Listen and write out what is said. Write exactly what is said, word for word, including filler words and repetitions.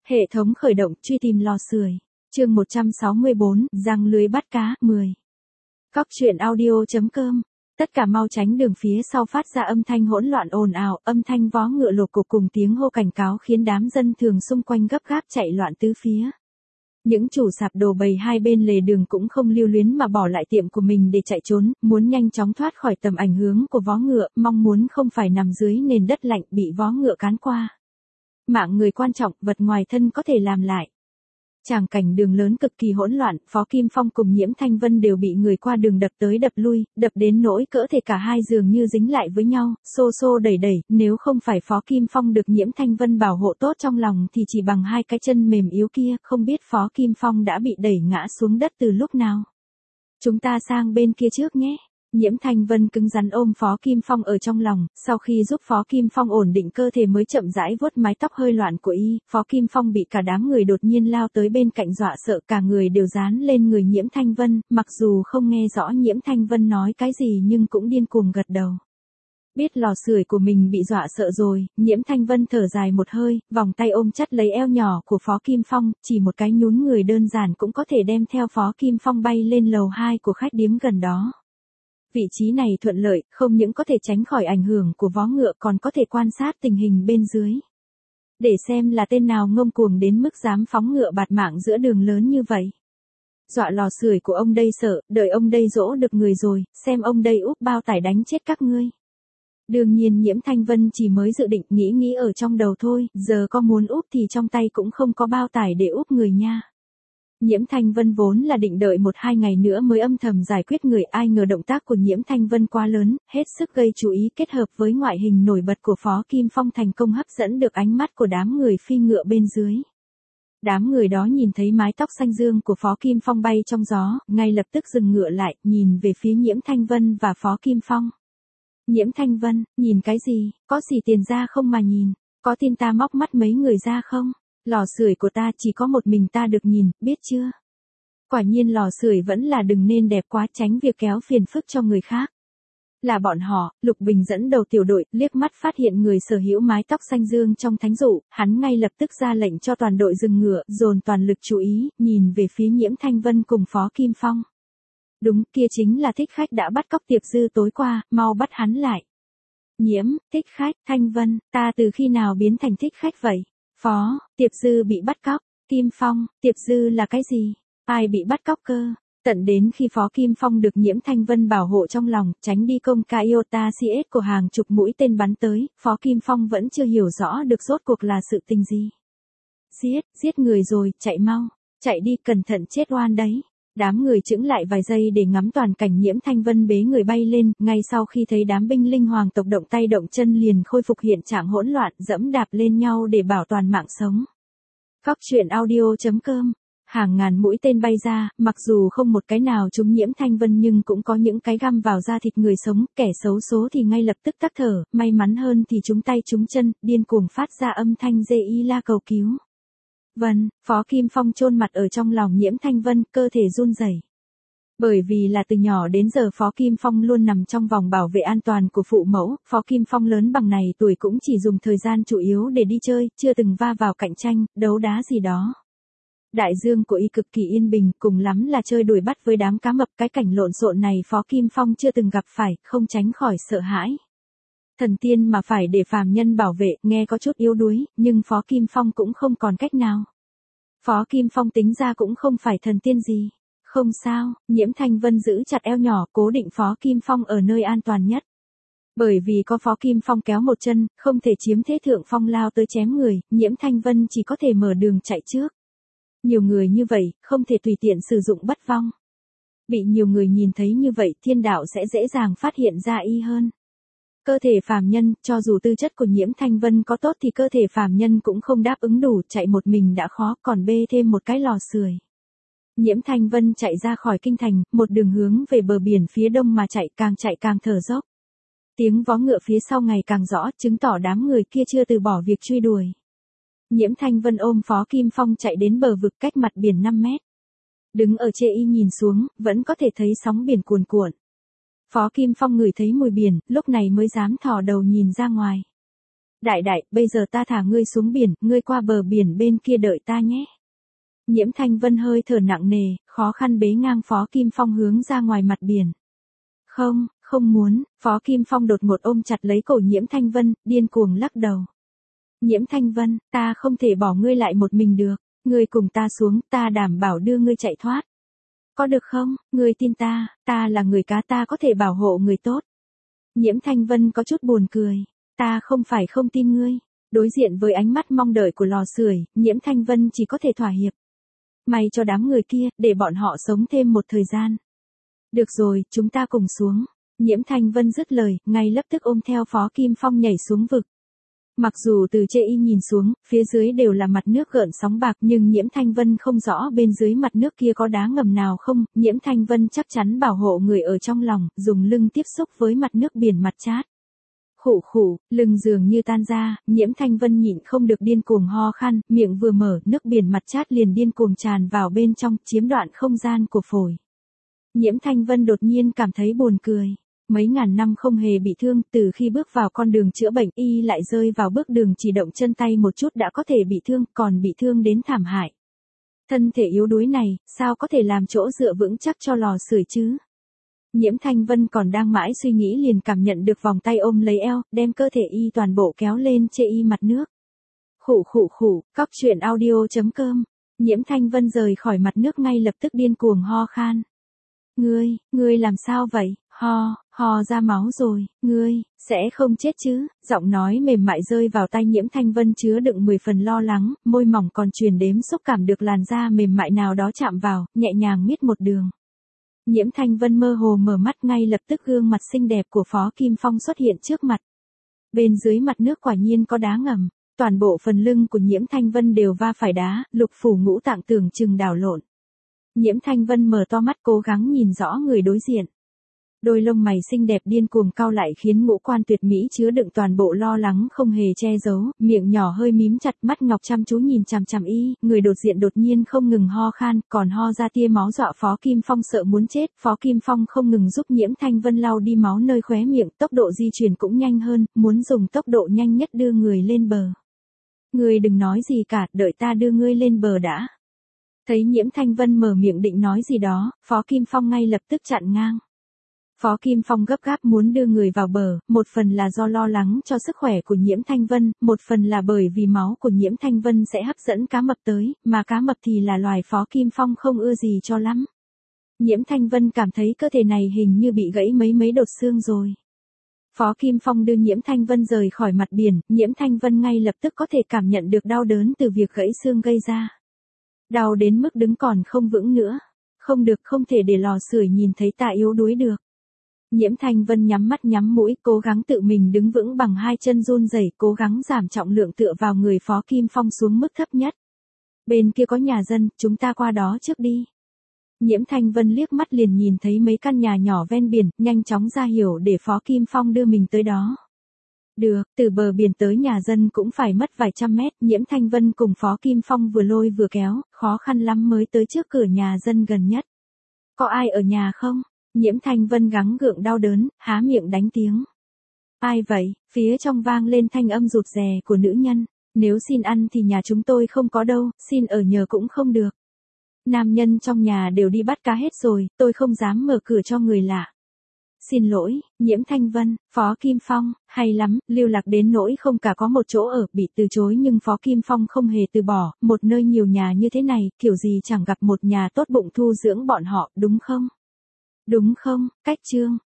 Hệ thống khởi động truy tìm lò sưởi. Chương một trăm sáu mươi bốn, giăng lưới bắt cá, mười. Cóc truyện audio.com. Tất cả mau tránh đường, phía sau phát ra âm thanh hỗn loạn ồn ào, âm thanh vó ngựa lột cục cùng tiếng hô cảnh cáo khiến đám dân thường xung quanh gấp gáp chạy loạn tứ phía. Những chủ sạp đồ bày hai bên lề đường cũng không lưu luyến mà bỏ lại tiệm của mình để chạy trốn, muốn nhanh chóng thoát khỏi tầm ảnh hưởng của vó ngựa, mong muốn không phải nằm dưới nền đất lạnh bị vó ngựa cán qua. Mạng người quan trọng, vật ngoài thân có thể làm lại. Tràng cảnh đường lớn cực kỳ hỗn loạn, Phó Kim Phong cùng Nhiễm Thanh Vân đều bị người qua đường đập tới đập lui, đập đến nỗi cỡ thể cả hai dường như dính lại với nhau, xô xô đẩy đẩy, nếu không phải Phó Kim Phong được Nhiễm Thanh Vân bảo hộ tốt trong lòng thì chỉ bằng hai cái chân mềm yếu kia, không biết Phó Kim Phong đã bị đẩy ngã xuống đất từ lúc nào. Chúng ta sang bên kia trước nhé. Nhiễm Thanh Vân cứng rắn ôm Phó Kim Phong ở trong lòng, sau khi giúp Phó Kim Phong ổn định cơ thể mới chậm rãi vuốt mái tóc hơi loạn của y, Phó Kim Phong bị cả đám người đột nhiên lao tới bên cạnh dọa sợ, cả người đều dán lên người Nhiễm Thanh Vân, mặc dù không nghe rõ Nhiễm Thanh Vân nói cái gì nhưng cũng điên cuồng gật đầu. Biết lò sưởi của mình bị dọa sợ rồi, Nhiễm Thanh Vân thở dài một hơi, vòng tay ôm chặt lấy eo nhỏ của Phó Kim Phong, chỉ một cái nhún người đơn giản cũng có thể đem theo Phó Kim Phong bay lên lầu hai của khách điếm gần đó. Vị trí này thuận lợi, không những có thể tránh khỏi ảnh hưởng của vó ngựa còn có thể quan sát tình hình bên dưới. Để xem là tên nào ngông cuồng đến mức dám phóng ngựa bạt mạng giữa đường lớn như vậy. Dọa lò sưởi của ông đây sợ, đợi ông đây dỗ được người rồi, xem ông đây úp bao tải đánh chết các ngươi. Đương nhiên Nhiễm Thanh Vân chỉ mới dự định nghĩ nghĩ ở trong đầu thôi, giờ có muốn úp thì trong tay cũng không có bao tải để úp người nha. Nhiễm Thanh Vân vốn là định đợi một hai ngày nữa mới âm thầm giải quyết người, ai ngờ động tác của Nhiễm Thanh Vân quá lớn, hết sức gây chú ý, kết hợp với ngoại hình nổi bật của Phó Kim Phong thành công hấp dẫn được ánh mắt của đám người phi ngựa bên dưới. Đám người đó nhìn thấy mái tóc xanh dương của Phó Kim Phong bay trong gió, ngay lập tức dừng ngựa lại, nhìn về phía Nhiễm Thanh Vân và Phó Kim Phong. Nhiễm Thanh Vân, nhìn cái gì, có xỉ tiền ra không mà nhìn, có tin ta móc mắt mấy người ra không? Lò sưởi của ta chỉ có một mình ta được nhìn, biết chưa? Quả nhiên lò sưởi vẫn là đừng nên đẹp quá, tránh việc kéo phiền phức cho người khác. Là bọn họ, Lục Bình dẫn đầu tiểu đội, liếc mắt phát hiện người sở hữu mái tóc xanh dương trong thánh dụ, hắn ngay lập tức ra lệnh cho toàn đội dừng ngựa, dồn toàn lực chú ý, nhìn về phía Nhiễm Thanh Vân cùng Phó Kim Phong. Đúng, kia chính là thích khách đã bắt cóc Tiệp Dư tối qua, mau bắt hắn lại. Nhiễm, thích khách, Thanh Vân, ta từ khi nào biến thành thích khách vậy? Phó, Tiệp Dư bị bắt cóc, Kim Phong, Tiệp Dư là cái gì? Ai bị bắt cóc cơ? Tận đến khi Phó Kim Phong được Nhiễm Thanh Vân bảo hộ trong lòng, tránh đi công ca iota xê ét của hàng chục mũi tên bắn tới, Phó Kim Phong vẫn chưa hiểu rõ được rốt cuộc là sự tình gì. Giết, giết người rồi, chạy mau, chạy đi, cẩn thận chết oan đấy. Đám người chững lại vài giây để ngắm toàn cảnh Nhiễm Thanh Vân bế người bay lên, ngay sau khi thấy đám binh linh hoàng tộc động tay động chân liền khôi phục hiện trạng hỗn loạn, dẫm đạp lên nhau để bảo toàn mạng sống. Cóc truyện audio.com. Hàng ngàn mũi tên bay ra, mặc dù không một cái nào trúng Nhiễm Thanh Vân nhưng cũng có những cái găm vào da thịt người sống, kẻ xấu số thì ngay lập tức tắc thở, may mắn hơn thì trúng tay trúng chân, điên cuồng phát ra âm thanh dê y la cầu cứu. Vân, Phó Kim Phong chôn mặt ở trong lòng Nhiễm Thanh Vân, cơ thể run rẩy. Bởi vì là từ nhỏ đến giờ Phó Kim Phong luôn nằm trong vòng bảo vệ an toàn của phụ mẫu, Phó Kim Phong lớn bằng này tuổi cũng chỉ dùng thời gian chủ yếu để đi chơi, chưa từng va vào cạnh tranh, đấu đá gì đó. Đại dương của y cực kỳ yên bình, cùng lắm là chơi đuổi bắt với đám cá mập, cái cảnh lộn xộn này Phó Kim Phong chưa từng gặp phải, không tránh khỏi sợ hãi. Thần tiên mà phải để phàm nhân bảo vệ, nghe có chút yếu đuối, nhưng Phó Kim Phong cũng không còn cách nào. Phó Kim Phong tính ra cũng không phải thần tiên gì. Không sao, Nhiễm Thanh Vân giữ chặt eo nhỏ, cố định Phó Kim Phong ở nơi an toàn nhất. Bởi vì có Phó Kim Phong kéo một chân, không thể chiếm thế thượng phong lao tới chém người, Nhiễm Thanh Vân chỉ có thể mở đường chạy trước. Nhiều người như vậy, không thể tùy tiện sử dụng bất vong. Bị nhiều người nhìn thấy như vậy, thiên đạo sẽ dễ dàng phát hiện ra y hơn. Cơ thể phàm nhân, cho dù tư chất của Nhiễm Thanh Vân có tốt thì cơ thể phàm nhân cũng không đáp ứng đủ, chạy một mình đã khó, còn bê thêm một cái lò sưởi. Nhiễm Thanh Vân chạy ra khỏi kinh thành, một đường hướng về bờ biển phía đông mà chạy, càng chạy càng thở dốc. Tiếng vó ngựa phía sau ngày càng rõ, chứng tỏ đám người kia chưa từ bỏ việc truy đuổi. Nhiễm Thanh Vân ôm Phó Kim Phong chạy đến bờ vực cách mặt biển năm mét. Đứng ở chê y nhìn xuống, vẫn có thể thấy sóng biển cuồn cuộn. Phó Kim Phong ngửi thấy mùi biển, lúc này mới dám thò đầu nhìn ra ngoài. Đại đại, bây giờ ta thả ngươi xuống biển, ngươi qua bờ biển bên kia đợi ta nhé. Nhiễm Thanh Vân hơi thở nặng nề, khó khăn bế ngang Phó Kim Phong hướng ra ngoài mặt biển. Không, không muốn, Phó Kim Phong đột ngột ôm chặt lấy cổ Nhiễm Thanh Vân, điên cuồng lắc đầu. Nhiễm Thanh Vân, ta không thể bỏ ngươi lại một mình được, ngươi cùng ta xuống, ta đảm bảo đưa ngươi chạy thoát. Có được không, ngươi tin ta, ta là người cá, ta có thể bảo hộ người tốt. Nhiễm Thanh Vân có chút buồn cười, ta không phải không tin ngươi. Đối diện với ánh mắt mong đợi của lò sưởi, Nhiễm Thanh Vân chỉ có thể thỏa hiệp. May cho đám người kia, để bọn họ sống thêm một thời gian. Được rồi, chúng ta cùng xuống. Nhiễm Thanh Vân dứt lời, ngay lập tức ôm theo Phó Kim Phong nhảy xuống vực. Mặc dù từ chê y nhìn xuống, phía dưới đều là mặt nước gợn sóng bạc nhưng Nhiễm Thanh Vân không rõ bên dưới mặt nước kia có đá ngầm nào không, Nhiễm Thanh Vân chắc chắn bảo hộ người ở trong lòng, dùng lưng tiếp xúc với mặt nước biển mặt chát. Khụ khụ, lưng dường như tan ra, Nhiễm Thanh Vân nhịn không được điên cuồng ho khan, miệng vừa mở, nước biển mặt chát liền điên cuồng tràn vào bên trong, chiếm đoạn không gian của phổi. Nhiễm Thanh Vân đột nhiên cảm thấy buồn cười. Mấy ngàn năm không hề bị thương, từ khi bước vào con đường chữa bệnh y lại rơi vào bước đường chỉ động chân tay một chút đã có thể bị thương, còn bị thương đến thảm hại. Thân thể yếu đuối này, sao có thể làm chỗ dựa vững chắc cho lò sưởi chứ? Nhiễm Thanh Vân còn đang mãi suy nghĩ liền cảm nhận được vòng tay ôm lấy eo, đem cơ thể y toàn bộ kéo lên chê y mặt nước. Khụ khụ khụ, cóc truyện audio chấm com. Nhiễm Thanh Vân rời khỏi mặt nước ngay lập tức điên cuồng ho khan. Ngươi, ngươi làm sao vậy, ho, ho ra máu rồi, ngươi, sẽ không chết chứ, giọng nói mềm mại rơi vào tay Nhiễm Thanh Vân chứa đựng mười phần lo lắng, môi mỏng còn truyền đếm xúc cảm được làn da mềm mại nào đó chạm vào, nhẹ nhàng miết một đường. Nhiễm Thanh Vân mơ hồ mở mắt ngay lập tức gương mặt xinh đẹp của Phó Kim Phong xuất hiện trước mặt. Bên dưới mặt nước quả nhiên có đá ngầm, toàn bộ phần lưng của Nhiễm Thanh Vân đều va phải đá, lục phủ ngũ tạng tưởng chừng đảo lộn. Nhiễm Thanh Vân mở to mắt cố gắng nhìn rõ người đối diện. Đôi lông mày xinh đẹp điên cuồng cau lại khiến ngũ quan tuyệt mỹ chứa đựng toàn bộ lo lắng không hề che giấu, miệng nhỏ hơi mím chặt, mắt ngọc chăm chú nhìn chằm chằm y, người đột diện đột nhiên không ngừng ho khan, còn ho ra tia máu dọa Phó Kim Phong sợ muốn chết, Phó Kim Phong không ngừng giúp Nhiễm Thanh Vân lau đi máu nơi khóe miệng, tốc độ di chuyển cũng nhanh hơn, muốn dùng tốc độ nhanh nhất đưa người lên bờ. Ngươi đừng nói gì cả, đợi ta đưa ngươi lên bờ đã. Thấy Nhiễm Thanh Vân mở miệng định nói gì đó, Phó Kim Phong ngay lập tức chặn ngang. Phó Kim Phong gấp gáp muốn đưa người vào bờ, một phần là do lo lắng cho sức khỏe của Nhiễm Thanh Vân, một phần là bởi vì máu của Nhiễm Thanh Vân sẽ hấp dẫn cá mập tới, mà cá mập thì là loài Phó Kim Phong không ưa gì cho lắm. Nhiễm Thanh Vân cảm thấy cơ thể này hình như bị gãy mấy mấy đột xương rồi. Phó Kim Phong đưa Nhiễm Thanh Vân rời khỏi mặt biển, Nhiễm Thanh Vân ngay lập tức có thể cảm nhận được đau đớn từ việc gãy xương gây ra. Đau đến mức đứng còn không vững nữa. Không được, không thể để lò sưởi nhìn thấy ta yếu đuối được. Nhiễm Thanh Vân nhắm mắt nhắm mũi, cố gắng tự mình đứng vững bằng hai chân run rẩy, cố gắng giảm trọng lượng tựa vào người Phó Kim Phong xuống mức thấp nhất. Bên kia có nhà dân, chúng ta qua đó trước đi. Nhiễm Thanh Vân liếc mắt liền nhìn thấy mấy căn nhà nhỏ ven biển, nhanh chóng ra hiệu để Phó Kim Phong đưa mình tới đó. Được, từ bờ biển tới nhà dân cũng phải mất vài trăm mét, Nhiễm Thanh Vân cùng Phó Kim Phong vừa lôi vừa kéo, khó khăn lắm mới tới trước cửa nhà dân gần nhất. Có ai ở nhà không? Nhiễm Thanh Vân gắng gượng đau đớn, há miệng đánh tiếng. Ai vậy? Phía trong vang lên thanh âm rụt rè của nữ nhân. Nếu xin ăn thì nhà chúng tôi không có đâu, xin ở nhờ cũng không được. Nam nhân trong nhà đều đi bắt cá hết rồi, tôi không dám mở cửa cho người lạ. Xin lỗi, Nhiễm Thanh Vân, Phó Kim Phong, hay lắm, lưu lạc đến nỗi không cả có một chỗ ở, bị từ chối nhưng Phó Kim Phong không hề từ bỏ, một nơi nhiều nhà như thế này, kiểu gì chẳng gặp một nhà tốt bụng thu dưỡng bọn họ, đúng không? Đúng không, cách chương.